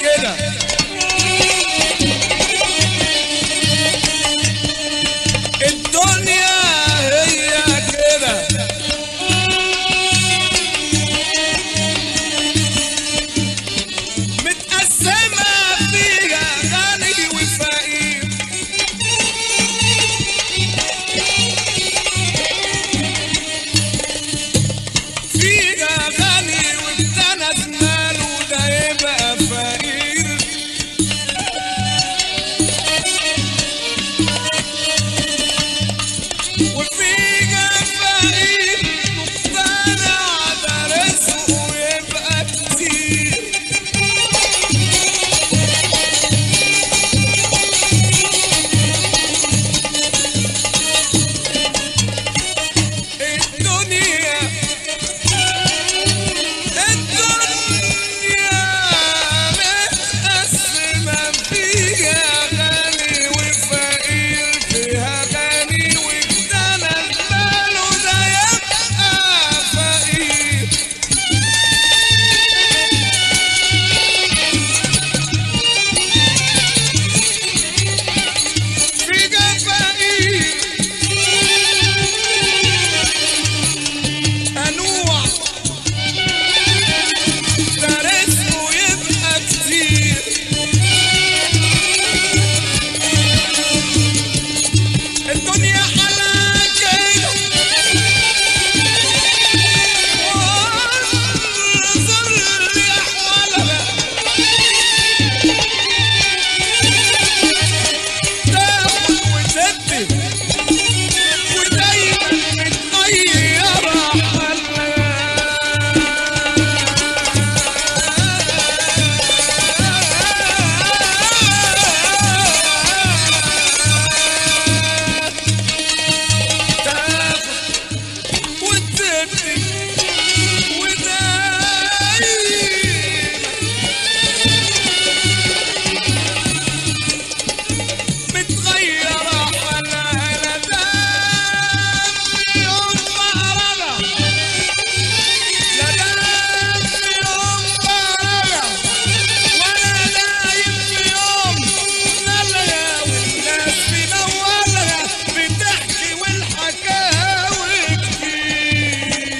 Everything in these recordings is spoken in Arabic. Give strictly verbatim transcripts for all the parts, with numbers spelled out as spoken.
كده. الدنيا هي كده، متقسمة فيها غني وفقير، فيها غني وابتنى ماله ده يبقى فقير، وفيها فقير مقتنع ده رزقه يبقى كتير. الدنيا الدنيا متقسمة فيها غني وفقير، فيها غني وابتنى ماله ده يبقى فقير. فيها فقير أنوع ده رزقه يبقى كتير. الدنيا حلا كده وانظر لأحوالها، تاخد وتدي ودايما متغيرة حالها. تاخد وتدي ودايما متغيرة حالها. لا دام في يوم بقربها، لا دام في يوم بقربها، ولا دايم في يوم نلغى، والناس بنولها بتحكي والحكاوي كتير.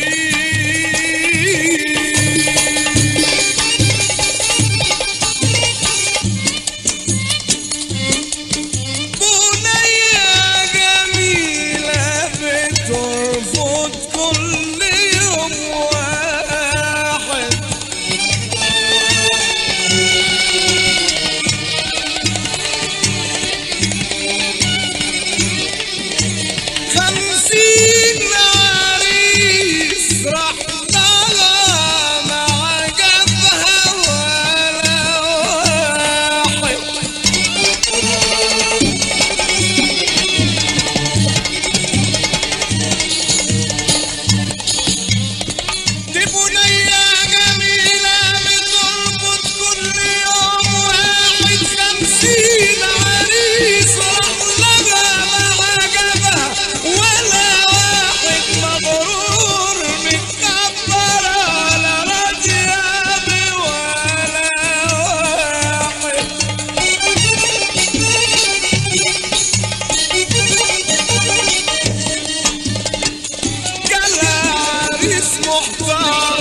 بنية جميلة بترفض كل يوم واحد، خمسين عريس راح لها ما عجبها ولا واحد. دي بنية جميلة بتربط كل يوم واحد، خمسين عريس راح لها ما عجبها ولا واحد. مغرور متكبر ولا راضية بولا واحد. جالها عريس محترم